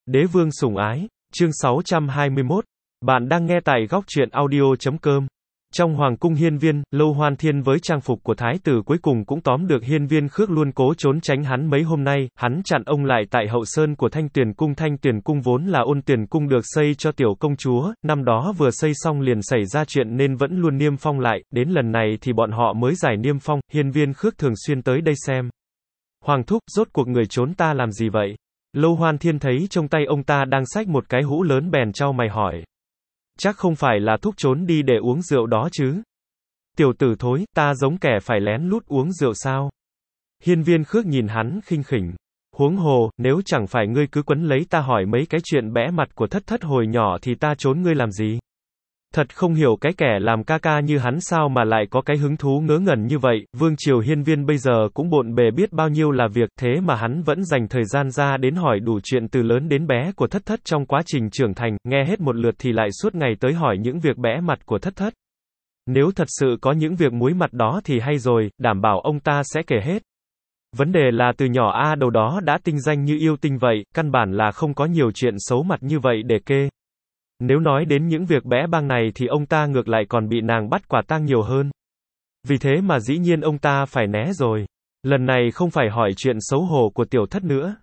Đế vương sủng ái, chương 621. Bạn đang nghe tại góc truyện audio.com. Trong hoàng cung hiên viên, Lâu Hoan Thiên với trang phục của thái tử cuối cùng cũng tóm được hiên viên Khước luôn cố trốn tránh hắn mấy hôm nay, hắn chặn ông lại tại hậu sơn của Thanh Tuyền Cung. Thanh Tuyền Cung vốn là Ôn Tuyền Cung được xây cho tiểu công chúa, năm đó vừa xây xong liền xảy ra chuyện nên vẫn luôn niêm phong lại, đến lần này thì bọn họ mới giải niêm phong. Hiên viên Khước thường xuyên tới đây xem. Hoàng thúc, rốt cuộc người trốn ta làm gì vậy? Lâu Hoan Thiên thấy trong tay ông ta đang xách một cái hũ lớn bèn chau mày hỏi. Chắc không phải là thúc trốn đi để uống rượu đó chứ? Tiểu tử thối, ta giống kẻ phải lén lút uống rượu sao? Hiên viên Khước nhìn hắn khinh khỉnh. Huống hồ, nếu chẳng phải ngươi cứ quấn lấy ta hỏi mấy cái chuyện bẽ mặt của thất thất hồi nhỏ thì ta trốn ngươi làm gì? Thật không hiểu cái kẻ làm ca ca như hắn sao mà lại có cái hứng thú ngớ ngẩn như vậy. Vương triều hiên viên bây giờ cũng bộn bề biết bao nhiêu là việc, thế mà hắn vẫn dành thời gian ra đến hỏi đủ chuyện từ lớn đến bé của thất thất trong quá trình trưởng thành, nghe hết một lượt thì lại suốt ngày tới hỏi những việc bẽ mặt của thất thất. Nếu thật sự có những việc muối mặt đó thì hay rồi, đảm bảo ông ta sẽ kể hết. Vấn đề là từ nhỏ A đầu đó đã tinh danh như yêu tinh vậy, căn bản là không có nhiều chuyện xấu mặt như vậy để kê. Nếu nói đến những việc bẽ bang này thì ông ta ngược lại còn bị nàng bắt quả tang nhiều hơn. Vì thế mà dĩ nhiên ông ta phải né rồi. Lần này không phải hỏi chuyện xấu hổ của tiểu thất nữa.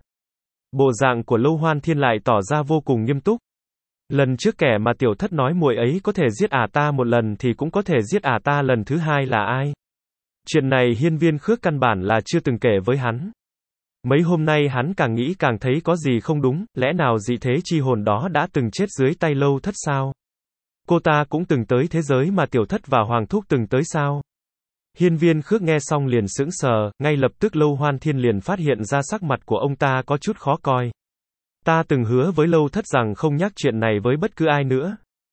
Bộ dạng của Lâu Hoan Thiên lại tỏ ra vô cùng nghiêm túc. Lần trước kẻ mà tiểu thất nói muội ấy có thể giết ta một lần thì cũng có thể giết ta lần thứ hai là ai? Chuyện này hiên viên Khước căn bản là chưa từng kể với hắn. Mấy hôm nay hắn càng nghĩ càng thấy có gì không đúng, lẽ nào dị thế chi hồn đó đã từng chết dưới tay Lâu thất sao? Cô ta cũng từng tới thế giới mà tiểu thất và hoàng thúc từng tới sao? Hiên viên Khước nghe xong liền sững sờ, ngay lập tức Lâu Hoan Thiên liền phát hiện ra sắc mặt của ông ta có chút khó coi. Ta từng hứa với Lâu thất rằng không nhắc chuyện này với bất cứ ai nữa.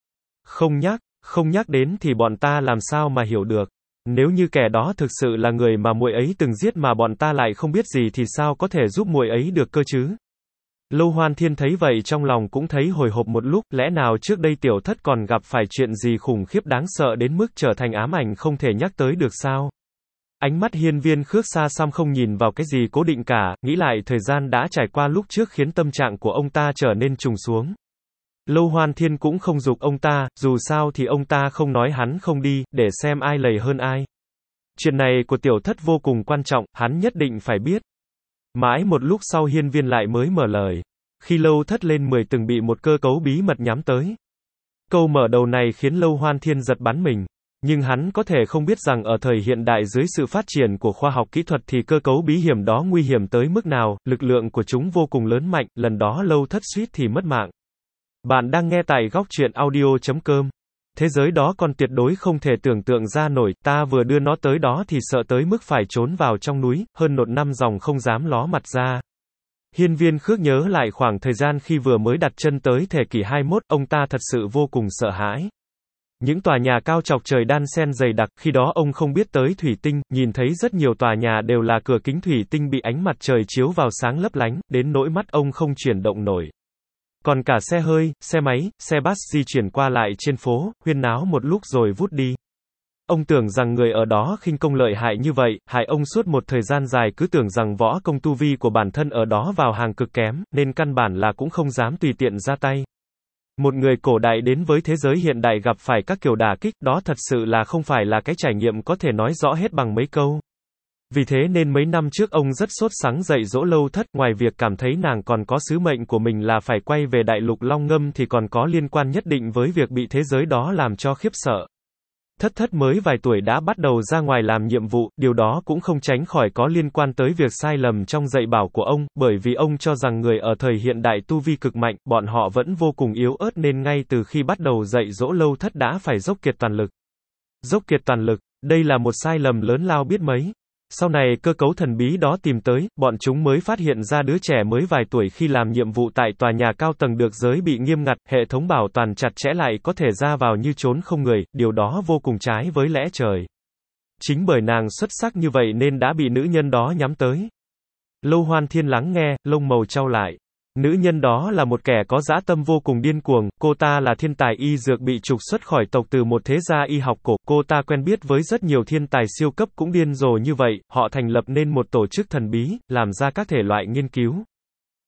Không nhắc đến thì bọn ta làm sao mà hiểu được. Nếu như kẻ đó thực sự là người mà muội ấy từng giết mà bọn ta lại không biết gì thì sao có thể giúp muội ấy được cơ chứ? Lâu Hoan Thiên thấy vậy trong lòng cũng thấy hồi hộp một lúc, lẽ nào trước đây tiểu thất còn gặp phải chuyện gì khủng khiếp đáng sợ đến mức trở thành ám ảnh không thể nhắc tới được sao? Ánh mắt hiên viên Khước xa xăm không nhìn vào cái gì cố định cả, nghĩ lại thời gian đã trải qua lúc trước khiến tâm trạng của ông ta trở nên trùng xuống. Lâu Hoan Thiên cũng không giục ông ta, dù sao thì ông ta không nói hắn không đi, để xem ai lầy hơn ai. Chuyện này của tiểu thất vô cùng quan trọng, hắn nhất định phải biết. Mãi một lúc sau hiên viên lại mới mở lời. Khi Lâu thất lên 10 từng bị một cơ cấu bí mật nhắm tới. Câu mở đầu này khiến Lâu Hoan Thiên giật bắn mình. Nhưng hắn có thể không biết rằng ở thời hiện đại dưới sự phát triển của khoa học kỹ thuật thì cơ cấu bí hiểm đó nguy hiểm tới mức nào, lực lượng của chúng vô cùng lớn mạnh, lần đó Lâu thất suýt thì mất mạng. Bạn đang nghe tại góc truyện audio.com. Thế giới đó còn tuyệt đối không thể tưởng tượng ra nổi, ta vừa đưa nó tới đó thì sợ tới mức phải trốn vào trong núi, hơn 1 năm dòng không dám ló mặt ra. Hiên viên Khước nhớ lại khoảng thời gian khi vừa mới đặt chân tới thế kỷ 21, ông ta thật sự vô cùng sợ hãi. Những tòa nhà cao chọc trời đan xen dày đặc, khi đó ông không biết tới thủy tinh, nhìn thấy rất nhiều tòa nhà đều là cửa kính thủy tinh bị ánh mặt trời chiếu vào sáng lấp lánh, đến nỗi mắt ông không chuyển động nổi. Còn cả xe hơi, xe máy, xe bus di chuyển qua lại trên phố, huyên náo một lúc rồi vút đi. Ông tưởng rằng người ở đó khinh công lợi hại như vậy, hại ông suốt một thời gian dài cứ tưởng rằng võ công tu vi của bản thân ở đó vào hàng cực kém, nên căn bản là cũng không dám tùy tiện ra tay. Một người cổ đại đến với thế giới hiện đại gặp phải các kiểu đả kích, đó thật sự là không phải là cái trải nghiệm có thể nói rõ hết bằng mấy câu. Vì thế nên mấy năm trước ông rất sốt sắng dạy dỗ Lâu thất, ngoài việc cảm thấy nàng còn có sứ mệnh của mình là phải quay về đại lục Long Ngâm thì còn có liên quan nhất định với việc bị thế giới đó làm cho khiếp sợ. Thất thất mới vài tuổi đã bắt đầu ra ngoài làm nhiệm vụ, điều đó cũng không tránh khỏi có liên quan tới việc sai lầm trong dạy bảo của ông, bởi vì ông cho rằng người ở thời hiện đại tu vi cực mạnh, bọn họ vẫn vô cùng yếu ớt nên ngay từ khi bắt đầu dạy dỗ Lâu thất đã phải dốc kiệt toàn lực. Dốc kiệt toàn lực, đây là một sai lầm lớn lao biết mấy. Sau này cơ cấu thần bí đó tìm tới, bọn chúng mới phát hiện ra đứa trẻ mới vài tuổi khi làm nhiệm vụ tại tòa nhà cao tầng được giới bị nghiêm ngặt, hệ thống bảo toàn chặt chẽ lại có thể ra vào như trốn không người, điều đó vô cùng trái với lẽ trời. Chính bởi nàng xuất sắc như vậy nên đã bị nữ nhân đó nhắm tới. Lâu Hoan Thiên lắng nghe, lông mày chau lại. Nữ nhân đó là một kẻ có dã tâm vô cùng điên cuồng, cô ta là thiên tài y dược bị trục xuất khỏi tộc từ một thế gia y học cổ, cô ta quen biết với rất nhiều thiên tài siêu cấp cũng điên rồ như vậy, họ thành lập nên một tổ chức thần bí, làm ra các thể loại nghiên cứu.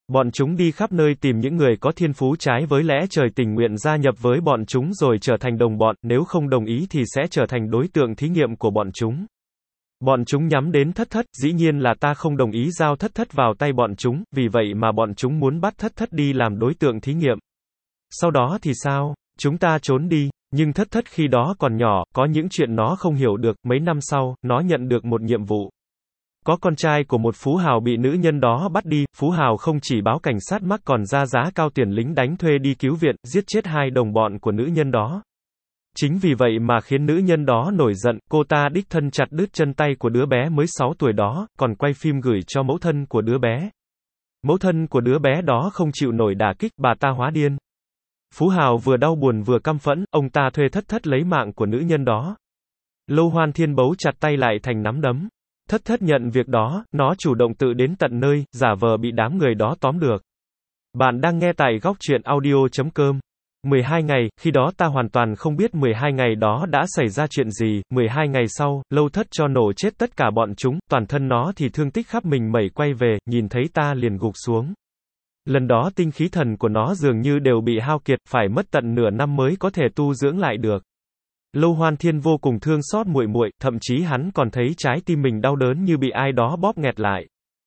Bọn chúng đi khắp nơi tìm những người có thiên phú trái với lẽ trời tình nguyện gia nhập với bọn chúng rồi trở thành đồng bọn, nếu không đồng ý thì sẽ trở thành đối tượng thí nghiệm của bọn chúng. Bọn chúng nhắm đến Thất Thất, dĩ nhiên là ta không đồng ý giao Thất Thất vào tay bọn chúng, vì vậy mà bọn chúng muốn bắt Thất Thất đi làm đối tượng thí nghiệm. Sau đó thì sao? Chúng ta trốn đi, nhưng Thất Thất khi đó còn nhỏ, có những chuyện nó không hiểu được, mấy năm sau, nó nhận được một nhiệm vụ. Có con trai của một phú hào bị nữ nhân đó bắt đi, phú hào không chỉ báo cảnh sát mắc còn ra giá cao tiền lính đánh thuê đi cứu viện, giết chết 2 đồng bọn của nữ nhân đó. Chính vì vậy mà khiến nữ nhân đó nổi giận, cô ta đích thân chặt đứt chân tay của đứa bé mới 6 tuổi đó, còn quay phim gửi cho mẫu thân của đứa bé. Mẫu thân của đứa bé đó không chịu nổi đả kích, bà ta hóa điên. Phú hào vừa đau buồn vừa căm phẫn, ông ta thuê Thất Thất lấy mạng của nữ nhân đó. Lâu Hoan Thiên bấu chặt tay lại thành nắm đấm. Thất Thất nhận việc đó, nó chủ động tự đến tận nơi, giả vờ bị đám người đó tóm được. Bạn đang nghe tại góc truyện audio.com. 12 ngày, khi đó ta hoàn toàn không biết 12 ngày đó đã xảy ra chuyện gì, 12 ngày sau, Lâu Thất cho nổ chết tất cả bọn chúng, toàn thân nó thì thương tích khắp mình mẩy quay về, nhìn thấy ta liền gục xuống. Lần đó tinh khí thần của nó dường như đều bị hao kiệt, phải mất tận nửa năm mới có thể tu dưỡng lại được. Lâu Hoan Thiên vô cùng thương xót muội muội, thậm chí hắn còn thấy trái tim mình đau đớn như bị ai đó bóp nghẹt lại.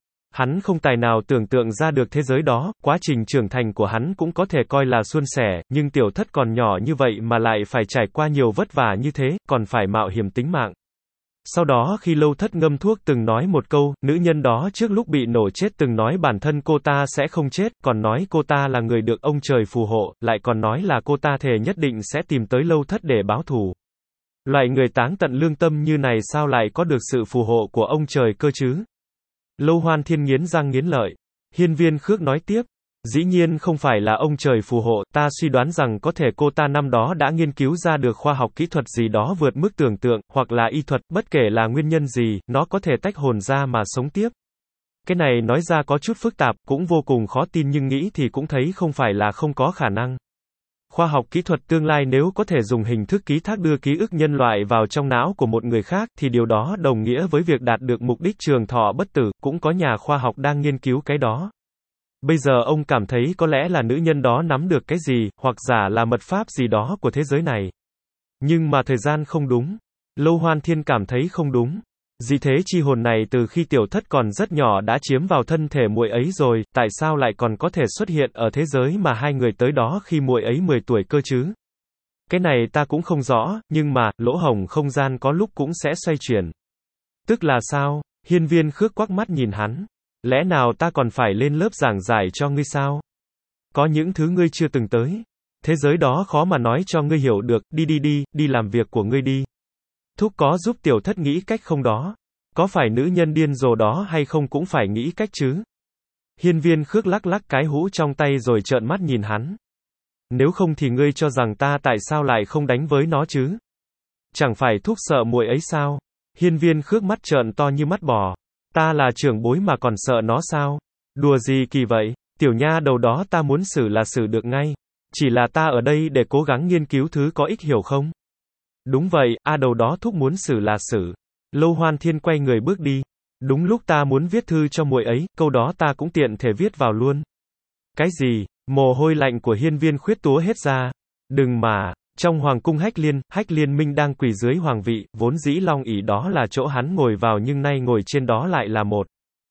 Hắn không tài nào tưởng tượng ra được thế giới đó, quá trình trưởng thành của hắn cũng có thể coi là suôn sẻ, nhưng tiểu Thất còn nhỏ như vậy mà lại phải trải qua nhiều vất vả như thế, còn phải mạo hiểm tính mạng. Sau đó khi Lâu Thất ngâm thuốc từng nói một câu, nữ nhân đó trước lúc bị nổ chết từng nói bản thân cô ta sẽ không chết, còn nói cô ta là người được ông trời phù hộ, lại còn nói là cô ta thề nhất định sẽ tìm tới Lâu Thất để báo thù. Loại người táng tận lương tâm như này sao lại có được sự phù hộ của ông trời cơ chứ? Lâu Hoan Thiên nghiến răng nghiến lợi. Hiên Viên Khước nói tiếp. Dĩ nhiên không phải là ông trời phù hộ, ta suy đoán rằng có thể cô ta năm đó đã nghiên cứu ra được khoa học kỹ thuật gì đó vượt mức tưởng tượng, hoặc là y thuật, bất kể là nguyên nhân gì, nó có thể tách hồn ra mà sống tiếp. Cái này nói ra có chút phức tạp, cũng vô cùng khó tin nhưng nghĩ thì cũng thấy không phải là không có khả năng. Khoa học kỹ thuật tương lai nếu có thể dùng hình thức ký thác đưa ký ức nhân loại vào trong não của một người khác, thì điều đó đồng nghĩa với việc đạt được mục đích trường thọ bất tử, cũng có nhà khoa học đang nghiên cứu cái đó. Bây giờ ông cảm thấy có lẽ là nữ nhân đó nắm được cái gì, hoặc giả là mật pháp gì đó của thế giới này. Nhưng mà thời gian không đúng. Lâu Hoan Thiên cảm thấy không đúng. Dị thế chi hồn này từ khi tiểu Thất còn rất nhỏ đã chiếm vào thân thể muội ấy rồi, tại sao lại còn có thể xuất hiện ở thế giới mà hai người tới đó khi muội ấy 10 tuổi cơ chứ? Cái này ta cũng không rõ, nhưng mà, lỗ hổng không gian có lúc cũng sẽ xoay chuyển. Tức là sao? Hiên Viên Khước quắc mắt nhìn hắn. Lẽ nào ta còn phải lên lớp giảng giải cho ngươi sao? Có những thứ ngươi chưa từng tới. Thế giới đó khó mà nói cho ngươi hiểu được, đi làm việc của ngươi đi. Thúc có giúp tiểu Thất nghĩ cách không đó? Có phải nữ nhân điên rồ đó hay không cũng phải nghĩ cách chứ? Hiên Viên Khước lắc lắc cái hũ trong tay rồi trợn mắt nhìn hắn. Nếu không thì ngươi cho rằng ta tại sao lại không đánh với nó chứ? Chẳng phải thúc sợ muội ấy sao? Hiên Viên Khước mắt trợn to như mắt bò. Ta là trưởng bối mà còn sợ nó sao? Đùa gì kỳ vậy? Tiểu nha đầu đó ta muốn xử là xử được ngay. Chỉ là ta ở đây để cố gắng nghiên cứu thứ có ích hiểu không? Đúng vậy, đầu đó thúc muốn xử là xử. Lâu Hoan Thiên quay người bước đi. Đúng lúc ta muốn viết thư cho muội ấy, câu đó ta cũng tiện thể viết vào luôn. Cái gì? Mồ hôi lạnh của Hiên Viên Khuyết túa hết ra. Đừng mà. Trong hoàng cung Hách Liên Minh đang quỳ dưới hoàng vị, vốn dĩ long ỷ đó là chỗ hắn ngồi vào nhưng nay ngồi trên đó lại là một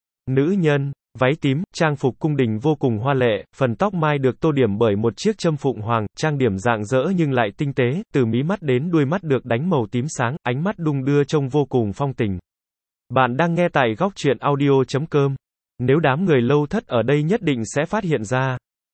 nữ nhân, váy tím, trang phục cung đình vô cùng hoa lệ, phần tóc mai được tô điểm bởi một chiếc châm phụng hoàng, trang điểm rạng rỡ nhưng lại tinh tế, từ mí mắt đến đuôi mắt được đánh màu tím sáng, ánh mắt đung đưa trông vô cùng phong tình. Bạn đang nghe tại góc truyện audio.com. Nếu đám người Lâu Thất ở đây nhất định sẽ phát hiện ra.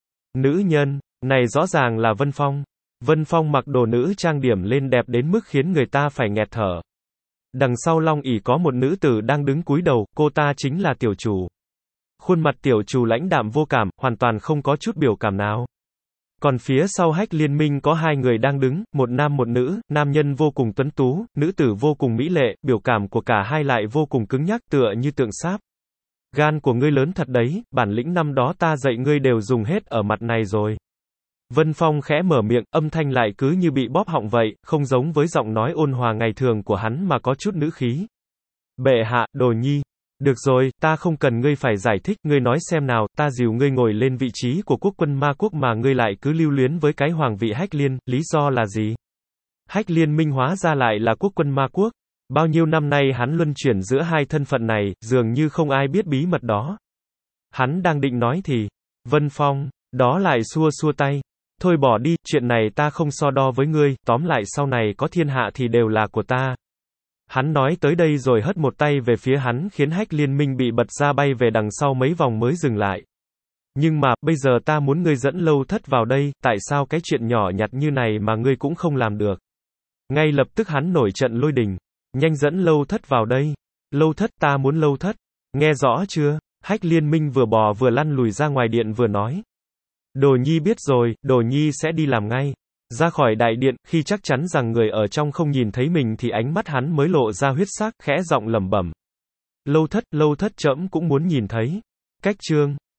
Nữ nhân, này rõ ràng là Vân Phong. Vân Phong mặc đồ nữ trang điểm lên đẹp đến mức khiến người ta phải nghẹt thở. Đằng sau long ỷ có một nữ tử đang đứng cúi đầu, cô ta chính là tiểu chủ. Khuôn mặt tiểu chủ lãnh đạm vô cảm, hoàn toàn không có chút biểu cảm nào. Còn phía sau Hách Liên Minh có hai người đang đứng, một nam một nữ, nam nhân vô cùng tuấn tú, nữ tử vô cùng mỹ lệ, biểu cảm của cả hai lại vô cùng cứng nhắc tựa như tượng sáp. Gan của ngươi lớn thật đấy, bản lĩnh năm đó ta dạy ngươi đều dùng hết ở mặt này rồi. Vân Phong khẽ mở miệng, âm thanh lại cứ như bị bóp họng vậy, không giống với giọng nói ôn hòa ngày thường của hắn mà có chút nữ khí. Bệ hạ, đồ nhi. Được rồi, ta không cần ngươi phải giải thích, ngươi nói xem nào, ta dìu ngươi ngồi lên vị trí của quốc quân ma quốc mà ngươi lại cứ lưu luyến với cái hoàng vị Hách Liên, lý do là gì? Hách Liên Minh hóa ra lại là quốc quân ma quốc. Bao nhiêu năm nay hắn luân chuyển giữa hai thân phận này, dường như không ai biết bí mật đó. Hắn đang định nói thì, Vân Phong, đó lại xua xua tay. Thôi bỏ đi, chuyện này ta không so đo với ngươi, tóm lại sau này có thiên hạ thì đều là của ta. Hắn nói tới đây rồi hất một tay về phía hắn khiến Hách Liên Minh bị bật ra bay về đằng sau mấy vòng mới dừng lại. Nhưng mà, bây giờ ta muốn ngươi dẫn Lâu Thất vào đây, tại sao cái chuyện nhỏ nhặt như này mà ngươi cũng không làm được? Ngay lập tức hắn nổi trận lôi đình. Nhanh dẫn Lâu Thất vào đây. Lâu Thất, ta muốn Lâu Thất. Nghe rõ chưa? Hách Liên Minh vừa bò vừa lăn lùi ra ngoài điện vừa nói. Đồ Nhi biết rồi, Đồ Nhi sẽ đi làm ngay. Ra khỏi đại điện, khi chắc chắn rằng người ở trong không nhìn thấy mình thì ánh mắt hắn mới lộ ra huyết sắc, khẽ giọng lẩm bẩm. Lâu Thất trẫm cũng muốn nhìn thấy. Cách chương